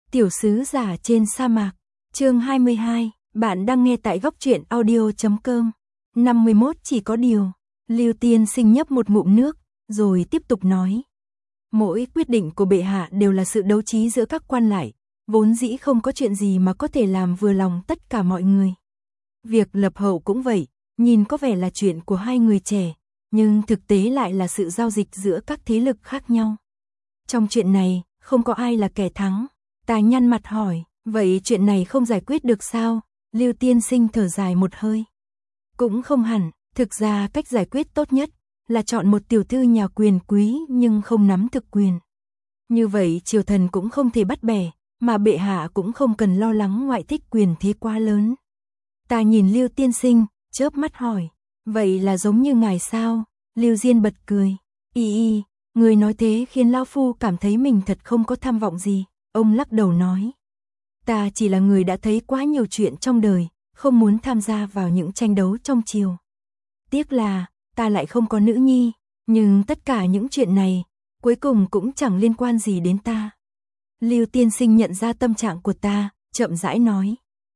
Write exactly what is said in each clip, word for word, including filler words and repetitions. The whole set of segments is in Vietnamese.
Tiểu sứ giả trên sa mạc, chương hai mươi hai, bạn đang nghe tại góc truyện audio chấm com. năm mươi mốt chỉ có điều, Lưu Tiên Sinh nhấp một ngụm nước, rồi tiếp tục nói. Mỗi quyết định của bệ hạ đều là sự đấu trí giữa các quan lại, vốn dĩ không có chuyện gì mà có thể làm vừa lòng tất cả mọi người. Việc lập hậu cũng vậy, nhìn có vẻ là chuyện của hai người trẻ, nhưng thực tế lại là sự giao dịch giữa các thế lực khác nhau. Trong chuyện này, không có ai là kẻ thắng. Ta nhăn mặt hỏi, vậy chuyện này không giải quyết được sao? Lưu Tiên Sinh thở dài một hơi. Cũng không hẳn, thực ra cách giải quyết tốt nhất là chọn một tiểu thư nhà quyền quý nhưng không nắm thực quyền. Như vậy triều thần cũng không thể bắt bẻ, mà bệ hạ cũng không cần lo lắng ngoại thích quyền thế quá lớn. Ta nhìn Lưu Tiên Sinh, chớp mắt hỏi, vậy là giống như ngài sao? Lưu Diên bật cười, y y, người nói thế khiến lão phu cảm thấy mình thật không có tham vọng gì. Ông lắc đầu nói, ta chỉ là người đã thấy quá nhiều chuyện trong đời, không muốn tham gia vào những tranh đấu trong triều. Tiếc là, ta lại không có nữ nhi, nhưng tất cả những chuyện này, cuối cùng cũng chẳng liên quan gì đến ta. Lưu Tiên Sinh nhận ra tâm trạng của ta, chậm rãi nói,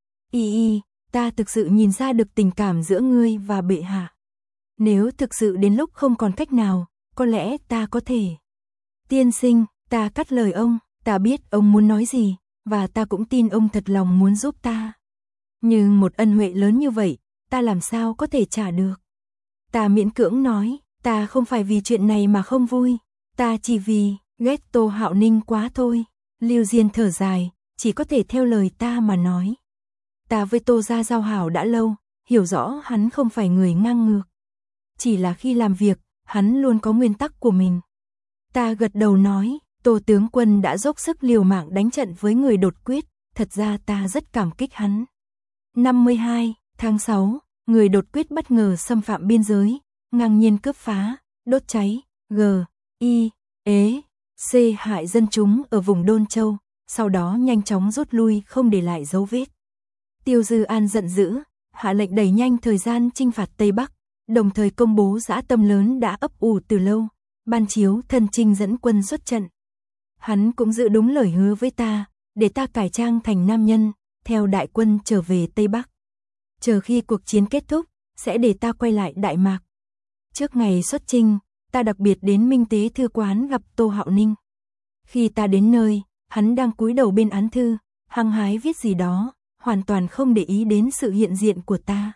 y y, ta thực sự nhìn ra được tình cảm giữa ngươi và bệ hạ. Nếu thực sự đến lúc không còn cách nào, có lẽ ta có thể. Tiên Sinh, ta cắt lời ông. Ta biết ông muốn nói gì, và ta cũng tin ông thật lòng muốn giúp ta. Nhưng một ân huệ lớn như vậy, ta làm sao có thể trả được? Ta miễn cưỡng nói, ta không phải vì chuyện này mà không vui, ta chỉ vì ghét Tô Hạo Ninh quá thôi. Lưu Diên thở dài, chỉ có thể theo lời ta mà nói. Ta với Tô gia giao hảo đã lâu, hiểu rõ hắn không phải người ngang ngược. Chỉ là khi làm việc, hắn luôn có nguyên tắc của mình. Ta gật đầu nói, Tô tướng quân đã dốc sức liều mạng đánh trận với người đột quyết, thật ra ta rất cảm kích hắn. năm mươi hai tháng sáu, người đột quyết bất ngờ xâm phạm biên giới, ngang nhiên cướp phá, đốt cháy, g, i, ế, c hại dân chúng ở vùng Đôn Châu, sau đó nhanh chóng rút lui không để lại dấu vết. Tiêu Dư An giận dữ, hạ lệnh đẩy nhanh thời gian chinh phạt Tây Bắc, đồng thời công bố dã tâm lớn đã ấp ủ từ lâu, ban chiếu thân chinh dẫn quân xuất trận. Hắn cũng giữ đúng lời hứa với ta, để ta cải trang thành nam nhân, theo đại quân trở về Tây Bắc. Chờ khi cuộc chiến kết thúc, sẽ để ta quay lại Đại Mạc. Trước ngày xuất chinh, ta đặc biệt đến Minh Tế Thư quán gặp Tô Hạo Ninh. Khi ta đến nơi, hắn đang cúi đầu bên án thư, hăng hái viết gì đó, hoàn toàn không để ý đến sự hiện diện của ta.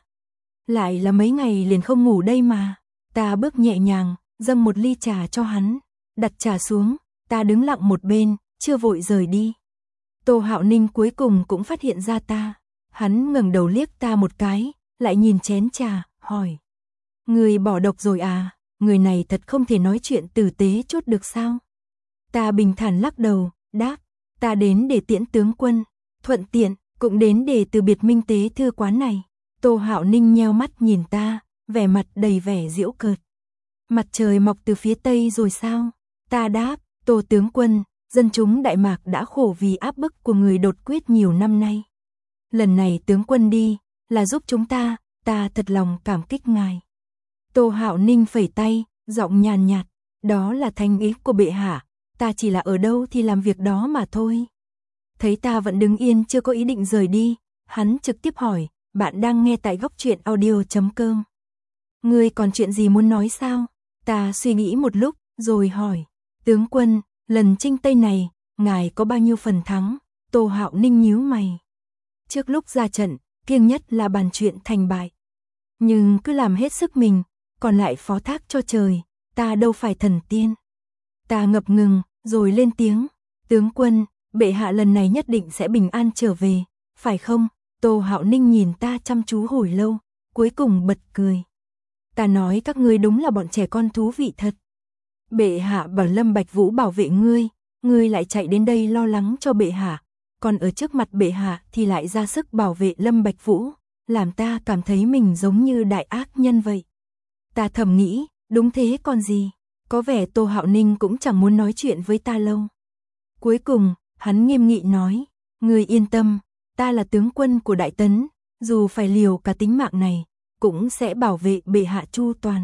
Lại là mấy ngày liền không ngủ đây mà. Ta bước nhẹ nhàng, dâng một ly trà cho hắn, đặt trà xuống. Ta đứng lặng một bên, chưa vội rời đi. Tô Hạo Ninh cuối cùng cũng phát hiện ra ta. Hắn ngẩng đầu liếc ta một cái, lại nhìn chén trà, hỏi. Người bỏ độc rồi à, người này thật không thể nói chuyện tử tế chút được sao? Ta bình thản lắc đầu, đáp. Ta đến để tiễn tướng quân, thuận tiện, cũng đến để từ biệt Minh Tế Thư quán này. Tô Hạo Ninh nheo mắt nhìn ta, vẻ mặt đầy vẻ giễu cợt. Mặt trời mọc từ phía tây rồi sao? Ta đáp. Tô tướng quân, dân chúng Đại Mạc đã khổ vì áp bức của người đột quyết nhiều năm nay. Lần này tướng quân đi, là giúp chúng ta, ta thật lòng cảm kích ngài. Tô Hạo Ninh phẩy tay, giọng nhàn nhạt, đó là thành ý của bệ hạ, ta chỉ là ở đâu thì làm việc đó mà thôi. Thấy ta vẫn đứng yên chưa có ý định rời đi, hắn trực tiếp hỏi, bạn đang nghe tại góc truyện audio chấm com. Ngươi còn chuyện gì muốn nói sao? Ta suy nghĩ một lúc, rồi hỏi. Tướng quân, lần chinh Tây này, ngài có bao nhiêu phần thắng? Tô Hạo Ninh nhíu mày. Trước lúc ra trận, kiêng nhất là bàn chuyện thành bại. Nhưng cứ làm hết sức mình, còn lại phó thác cho trời, ta đâu phải thần tiên. Ta ngập ngừng, rồi lên tiếng. Tướng quân, bệ hạ lần này nhất định sẽ bình an trở về, phải không? Tô Hạo Ninh nhìn ta chăm chú hồi lâu, cuối cùng bật cười. Ta nói các ngươi đúng là bọn trẻ con thú vị thật. Bệ hạ bảo Lâm Bạch Vũ bảo vệ ngươi, ngươi lại chạy đến đây lo lắng cho bệ hạ, còn ở trước mặt bệ hạ thì lại ra sức bảo vệ Lâm Bạch Vũ, làm ta cảm thấy mình giống như đại ác nhân vậy. Ta thầm nghĩ, đúng thế còn gì, có vẻ Tô Hạo Ninh cũng chẳng muốn nói chuyện với ta lâu. Cuối cùng, hắn nghiêm nghị nói, ngươi yên tâm, ta là tướng quân của Đại Tấn, dù phải liều cả tính mạng này, cũng sẽ bảo vệ bệ hạ chu toàn.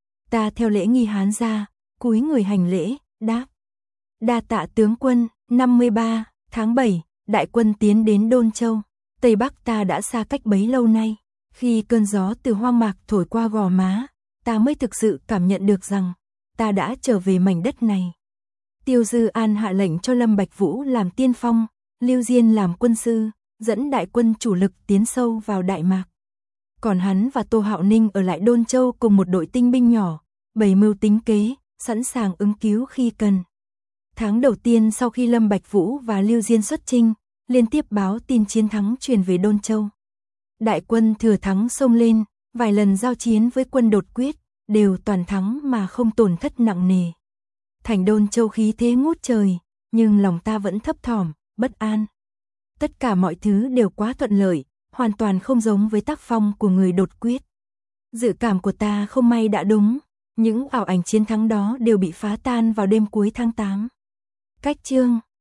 Ta theo lễ nghi Hán ra, cúi người hành lễ, đáp. Đa tạ tướng quân. Năm mươi ba tháng bảy, đại quân tiến đến Đôn Châu, Tây Bắc ta đã xa cách bấy lâu nay. Khi cơn gió từ hoang mạc thổi qua gò má, ta mới thực sự cảm nhận được rằng, ta đã trở về mảnh đất này. Tiêu Dư An hạ lệnh cho Lâm Bạch Vũ làm tiên phong, Lưu Diên làm quân sư, dẫn đại quân chủ lực tiến sâu vào Đại Mạc. Còn hắn và Tô Hạo Ninh ở lại Đôn Châu cùng một đội tinh binh nhỏ, bày mưu tính kế, sẵn sàng ứng cứu khi cần. Tháng đầu tiên sau khi Lâm Bạch Vũ và Lưu Diên xuất chinh, liên tiếp báo tin chiến thắng truyền về Đôn Châu. Đại quân thừa thắng xông lên, vài lần giao chiến với quân đột quyết, đều toàn thắng mà không tổn thất nặng nề. Thành Đôn Châu khí thế ngút trời, nhưng lòng ta vẫn thấp thỏm, bất an. Tất cả mọi thứ đều quá thuận lợi, hoàn toàn không giống với tác phong của người đột quyết. Dự cảm của ta không may đã đúng, những ảo ảnh chiến thắng đó đều bị phá tan vào đêm cuối tháng tám. Cách chương